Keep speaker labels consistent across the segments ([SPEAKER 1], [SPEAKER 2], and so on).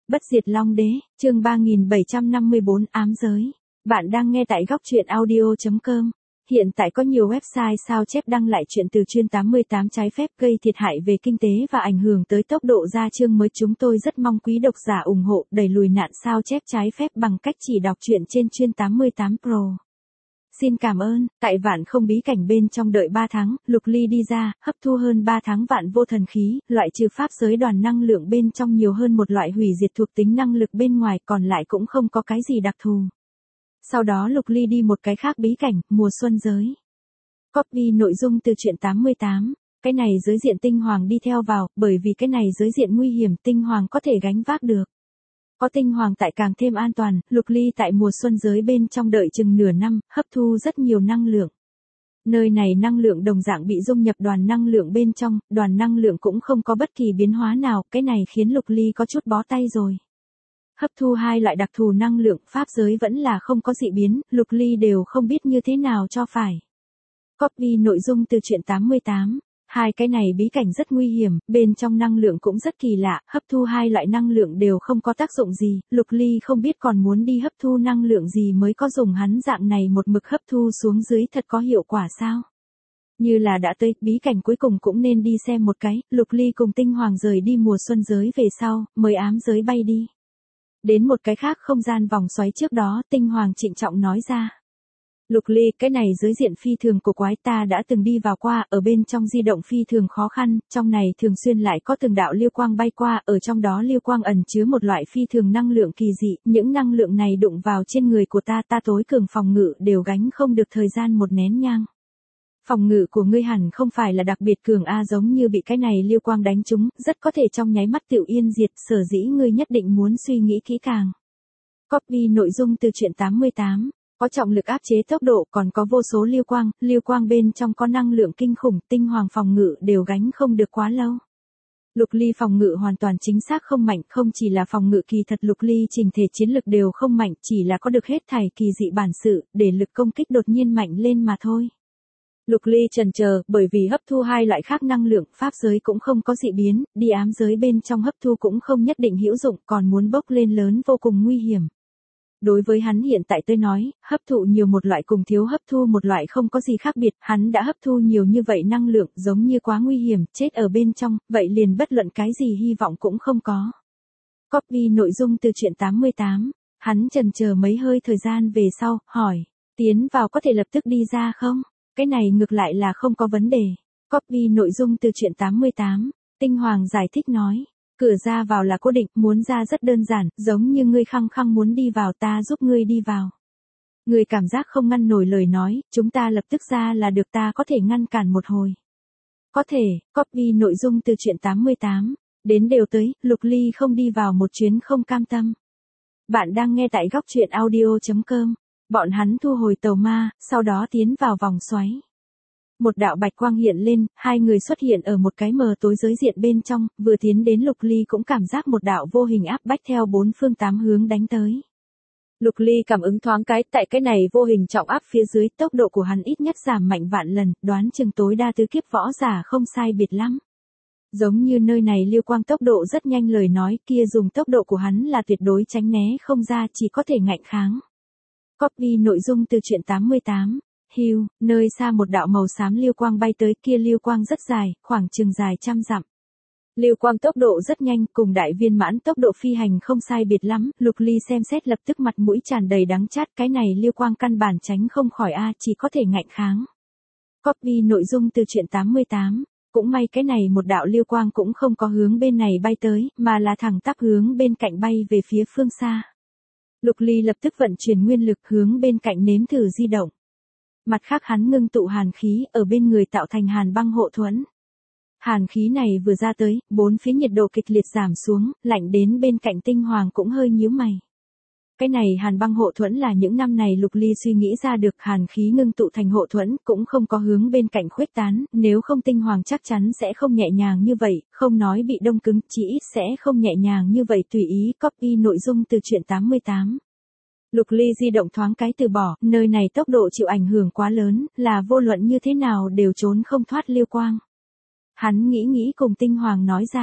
[SPEAKER 1] Bất diệt Long Đế, chương 3754 ám giới. Bạn đang nghe tại góc truyện audio.com. Hiện tại có nhiều website sao chép đăng lại chuyện từ chuyên 88 trái phép gây thiệt hại về kinh tế và ảnh hưởng tới tốc độ ra chương mới. Chúng tôi rất mong quý độc giả ủng hộ đẩy lùi nạn sao chép trái phép bằng cách chỉ đọc truyện trên chuyên 88 Pro. Xin cảm ơn. Tại Vạn Không bí cảnh bên trong đợi 3 tháng, Lục Ly đi ra, hấp thu hơn 3 tháng vạn vô thần khí, loại trừ pháp giới đoàn năng lượng bên trong nhiều hơn một loại hủy diệt thuộc tính năng lực bên ngoài, còn lại cũng không có cái gì đặc thù. Sau đó Lục Ly đi một cái khác bí cảnh, mùa xuân giới. Copy nội dung từ truyện 88. Cái này giới diện tinh hoàng đi theo vào, bởi vì cái này giới diện nguy hiểm, tinh hoàng có thể gánh vác được. Có tinh hoàng tại càng thêm an toàn, Lục Ly tại mùa xuân giới bên trong đợi chừng nửa năm, hấp thu rất nhiều năng lượng. Nơi này năng lượng đồng dạng bị dung nhập đoàn năng lượng bên trong, đoàn năng lượng cũng không có bất kỳ biến hóa nào, cái này khiến Lục Ly có chút bó tay rồi. Hấp thu hai loại đặc thù năng lượng, pháp giới vẫn là không có dị biến, Lục Ly đều không biết như thế nào cho phải. Copy nội dung từ truyện 88. Hai cái này bí cảnh rất nguy hiểm, bên trong năng lượng cũng rất kỳ lạ, hấp thu hai loại năng lượng đều không có tác dụng gì, Lục Ly không biết còn muốn đi hấp thu năng lượng gì mới có dùng hắn dạng này một mực hấp thu xuống dưới thật có hiệu quả sao? Như là đã tới, bí cảnh cuối cùng cũng nên đi xem một cái, Lục Ly cùng tinh hoàng rời đi mùa xuân giới về sau, mời ám giới bay đi. Đến một cái khác không gian vòng xoáy trước đó, tinh hoàng trịnh trọng nói ra. Lục Ly, cái này giới diện phi thường của quái ta đã từng đi vào qua, ở bên trong di động phi thường khó khăn, trong này thường xuyên lại có từng đạo liêu quang bay qua, ở trong đó liêu quang ẩn chứa một loại phi thường năng lượng kỳ dị, những năng lượng này đụng vào trên người của ta tối cường phòng ngự đều gánh không được thời gian một nén nhang. Phòng ngự của ngươi hẳn không phải là đặc biệt cường giống như bị cái này liêu quang đánh trúng, rất có thể trong nháy mắt tiểu yên diệt, sở dĩ ngươi nhất định muốn suy nghĩ kỹ càng. Copy nội dung từ truyện 88. Có trọng lực áp chế tốc độ, còn có vô số liêu quang bên trong có năng lượng kinh khủng, tinh hoàng phòng ngự đều gánh không được quá lâu. Lục Ly phòng ngự hoàn toàn chính xác không mạnh, không chỉ là phòng ngự kỳ thật, Lục Ly trình thể chiến lực đều không mạnh, chỉ là có được hết thảy kỳ dị bản sự, để lực công kích đột nhiên mạnh lên mà thôi. Lục Ly chần chờ, bởi vì hấp thu hai loại khác năng lượng, pháp giới cũng không có dị biến, đi ám giới bên trong hấp thu cũng không nhất định hữu dụng, còn muốn bốc lên lớn vô cùng nguy hiểm. Đối với hắn hiện tại tôi nói, hấp thụ nhiều một loại cùng thiếu hấp thu một loại không có gì khác biệt, hắn đã hấp thu nhiều như vậy năng lượng giống như quá nguy hiểm, chết ở bên trong, vậy liền bất luận cái gì hy vọng cũng không có. Copy nội dung từ truyện 88, hắn chần chờ mấy hơi thời gian về sau, hỏi, tiến vào có thể lập tức đi ra không? Cái này ngược lại là không có vấn đề. Copy nội dung từ truyện 88, tinh hoàng giải thích nói. Cửa ra vào là cố định, muốn ra rất đơn giản, giống như ngươi khăng khăng muốn đi vào ta giúp ngươi đi vào. Ngươi cảm giác không ngăn nổi lời nói, chúng ta lập tức ra là được, ta có thể ngăn cản một hồi. Có thể, copy nội dung từ truyện 88, đến đều tới, Lục Ly không đi vào một chuyến không cam tâm. Bạn đang nghe tại góc truyện audio.com, bọn hắn thu hồi tàu ma, sau đó tiến vào vòng xoáy. Một đạo bạch quang hiện lên, hai người xuất hiện ở một cái mờ tối giới diện bên trong, vừa tiến đến Lục Ly cũng cảm giác một đạo vô hình áp bách theo bốn phương tám hướng đánh tới. Lục Ly cảm ứng thoáng cái, tại cái này vô hình trọng áp phía dưới, tốc độ của hắn ít nhất giảm mạnh vạn lần, đoán chừng tối đa tứ kiếp võ giả không sai biệt lắm. Giống như nơi này liêu quang tốc độ rất nhanh lời nói, kia dùng tốc độ của hắn là tuyệt đối tránh né không ra, chỉ có thể ngạnh kháng. Copy nội dung từ truyện 88. Hưu, nơi xa một đạo màu xám liêu quang bay tới, kia liêu quang rất dài, khoảng chừng dài 100 dặm. Liêu quang tốc độ rất nhanh, cùng đại viên mãn tốc độ phi hành không sai biệt lắm, Lục Ly xem xét lập tức mặt mũi tràn đầy đắng chát, cái này liêu quang căn bản tránh không khỏi chỉ có thể ngạnh kháng. Copy nội dung từ truyện 88, cũng may cái này một đạo liêu quang cũng không có hướng bên này bay tới, mà là thẳng tắp hướng bên cạnh bay về phía phương xa. Lục Ly lập tức vận chuyển nguyên lực hướng bên cạnh nếm thử di động. Mặt khác hắn ngưng tụ hàn khí ở bên người tạo thành hàn băng hộ thuẫn. Hàn khí này vừa ra tới, bốn phía nhiệt độ kịch liệt giảm xuống, lạnh đến bên cạnh tinh hoàng cũng hơi nhíu mày. Cái này hàn băng hộ thuẫn là những năm này Lục Ly suy nghĩ ra được, hàn khí ngưng tụ thành hộ thuẫn cũng không có hướng bên cạnh khuếch tán, nếu không tinh hoàng chắc chắn sẽ không nhẹ nhàng như vậy, không nói bị đông cứng, chỉ ít sẽ không nhẹ nhàng như vậy. Tùy ý copy nội dung từ truyện 88. Lục Ly di động thoáng cái từ bỏ, nơi này tốc độ chịu ảnh hưởng quá lớn, là vô luận như thế nào đều trốn không thoát liêu quang. Hắn nghĩ cùng tinh hoàng nói ra,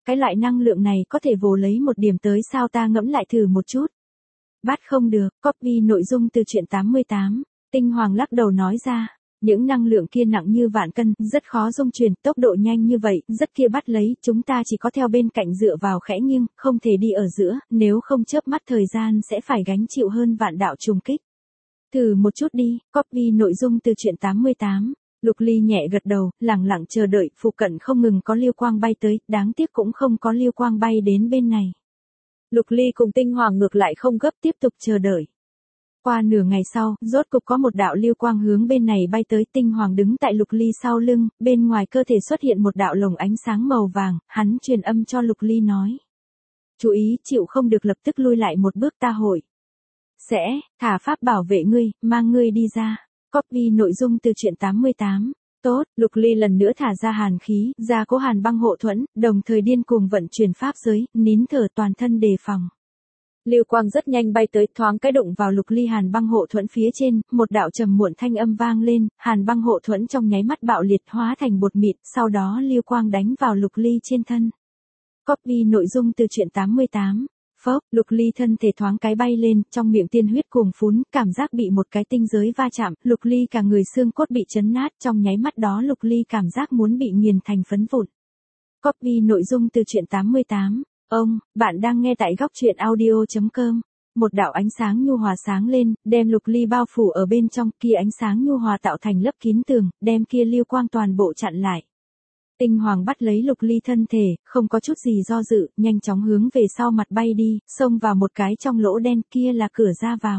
[SPEAKER 1] cái loại năng lượng này có thể vồ lấy một điểm tới sao ta ngẫm lại thử một chút. Bắt không được, copy nội dung từ truyện 88. Tinh Hoàng lắc đầu nói ra. Những năng lượng kia nặng như vạn cân, rất khó dung chuyển, tốc độ nhanh như vậy, rất kia bắt lấy, chúng ta chỉ có theo bên cạnh dựa vào khẽ nghiêng, không thể đi ở giữa, nếu không chớp mắt thời gian sẽ phải gánh chịu hơn vạn đạo trùng kích. Thử một chút đi, copy nội dung từ truyện 88. Lục Ly nhẹ gật đầu, lặng lặng chờ đợi, phụ cận không ngừng có lưu quang bay tới, đáng tiếc cũng không có lưu quang bay đến bên này. Lục Ly cùng Tinh Hoàng ngược lại không gấp tiếp tục chờ đợi. Qua nửa ngày sau, rốt cục có một đạo lưu quang hướng bên này bay tới. Tinh Hoàng đứng tại Lục Ly sau lưng, bên ngoài cơ thể xuất hiện một đạo lồng ánh sáng màu vàng, hắn truyền âm cho Lục Ly nói. Chú ý, chịu không được lập tức lui lại một bước ta hội. Sẽ, thả pháp bảo vệ ngươi, mang ngươi đi ra. Copy nội dung từ truyện 88. Tốt, Lục Ly lần nữa thả ra hàn khí, ra cố hàn băng hộ thuẫn, đồng thời điên cuồng vận chuyển pháp giới, nín thở toàn thân đề phòng. Lưu quang rất nhanh bay tới, thoáng cái đụng vào Lục Ly hàn băng hộ thuẫn phía trên, một đạo trầm muộn thanh âm vang lên, hàn băng hộ thuẫn trong nháy mắt bạo liệt hóa thành bột mịn, sau đó lưu quang đánh vào Lục Ly trên thân. Copy nội dung từ truyện 88. Phốc, Lục Ly thân thể thoáng cái bay lên, trong miệng tiên huyết cuồng phún, cảm giác bị một cái tinh giới va chạm, Lục Ly cả người xương cốt bị chấn nát, trong nháy mắt đó Lục Ly cảm giác muốn bị nghiền thành phấn vụn. Copy nội dung từ truyện 88. Bạn đang nghe tại góc truyện audio.com. Một đạo ánh sáng nhu hòa sáng lên, đem Lục Ly bao phủ ở bên trong, kia ánh sáng nhu hòa tạo thành lớp kín tường, đem kia lưu quang toàn bộ chặn lại. Tinh Hoàng bắt lấy Lục Ly thân thể, không có chút gì do dự, nhanh chóng hướng về sau mặt bay đi, xông vào một cái trong lỗ đen, kia là cửa ra vào.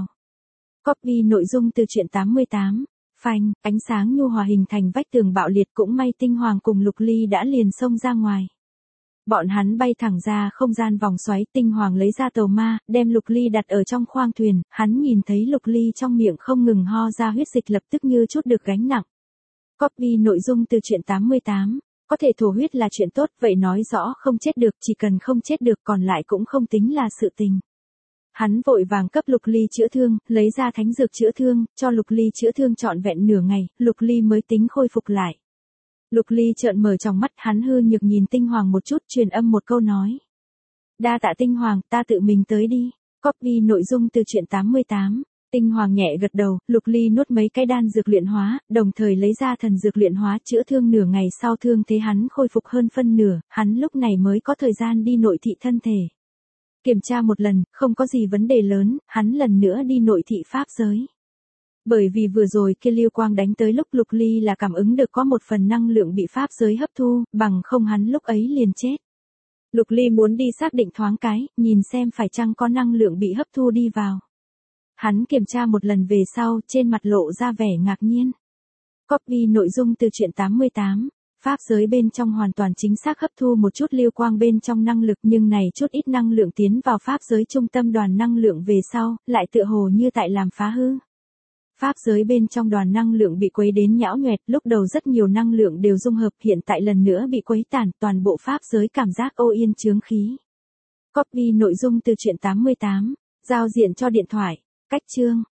[SPEAKER 1] Copy nội dung từ truyện 88. Phanh, ánh sáng nhu hòa hình thành vách tường bạo liệt, cũng may Tinh Hoàng cùng Lục Ly đã liền xông ra ngoài. Bọn hắn bay thẳng ra không gian vòng xoáy. Tinh Hoàng lấy ra tàu ma, đem Lục Ly đặt ở trong khoang thuyền, hắn nhìn thấy Lục Ly trong miệng không ngừng ho ra huyết dịch, lập tức như chút được gánh nặng. Copy nội dung từ truyện 88. Có thể thổ huyết là chuyện tốt, vậy nói rõ không chết được, chỉ cần không chết được còn lại cũng không tính là sự tình. Hắn vội vàng cấp Lục Ly chữa thương, lấy ra thánh dược chữa thương, cho Lục Ly chữa thương trọn vẹn nửa ngày, Lục Ly mới tính khôi phục lại. Lục Ly trợn mở tròng mắt, hắn hư nhược nhìn Tinh Hoàng một chút, truyền âm một câu nói. Đa tạ Tinh Hoàng, ta tự mình tới đi. Copy nội dung từ truyện 88. Tinh Hoàng nhẹ gật đầu, Lục Ly nuốt mấy cái đan dược luyện hóa, đồng thời lấy ra thần dược luyện hóa chữa thương. Nửa ngày sau thương thế hắn khôi phục hơn phân nửa, hắn lúc này mới có thời gian đi nội thị thân thể. Kiểm tra một lần, không có gì vấn đề lớn, hắn lần nữa đi nội thị pháp giới. Bởi vì vừa rồi kia lưu quang đánh tới lúc Lục Ly là cảm ứng được có một phần năng lượng bị pháp giới hấp thu, bằng không hắn lúc ấy liền chết. Lục Ly muốn đi xác định thoáng cái, nhìn xem phải chăng có năng lượng bị hấp thu đi vào. Hắn kiểm tra một lần về sau, trên mặt lộ ra vẻ ngạc nhiên. Copy nội dung từ truyện 88. Pháp giới bên trong hoàn toàn chính xác hấp thu một chút lưu quang bên trong năng lực, nhưng này chút ít năng lượng tiến vào pháp giới trung tâm đoàn năng lượng về sau, lại tựa hồ như tại làm phá hư. Pháp giới bên trong đoàn năng lượng bị quấy đến nhão nhoẹt, lúc đầu rất nhiều năng lượng đều dung hợp, hiện tại lần nữa bị quấy tản, toàn bộ pháp giới cảm giác ô yên chướng khí. Copy nội dung từ truyện 88. Giao diện cho điện thoại. Cách chương.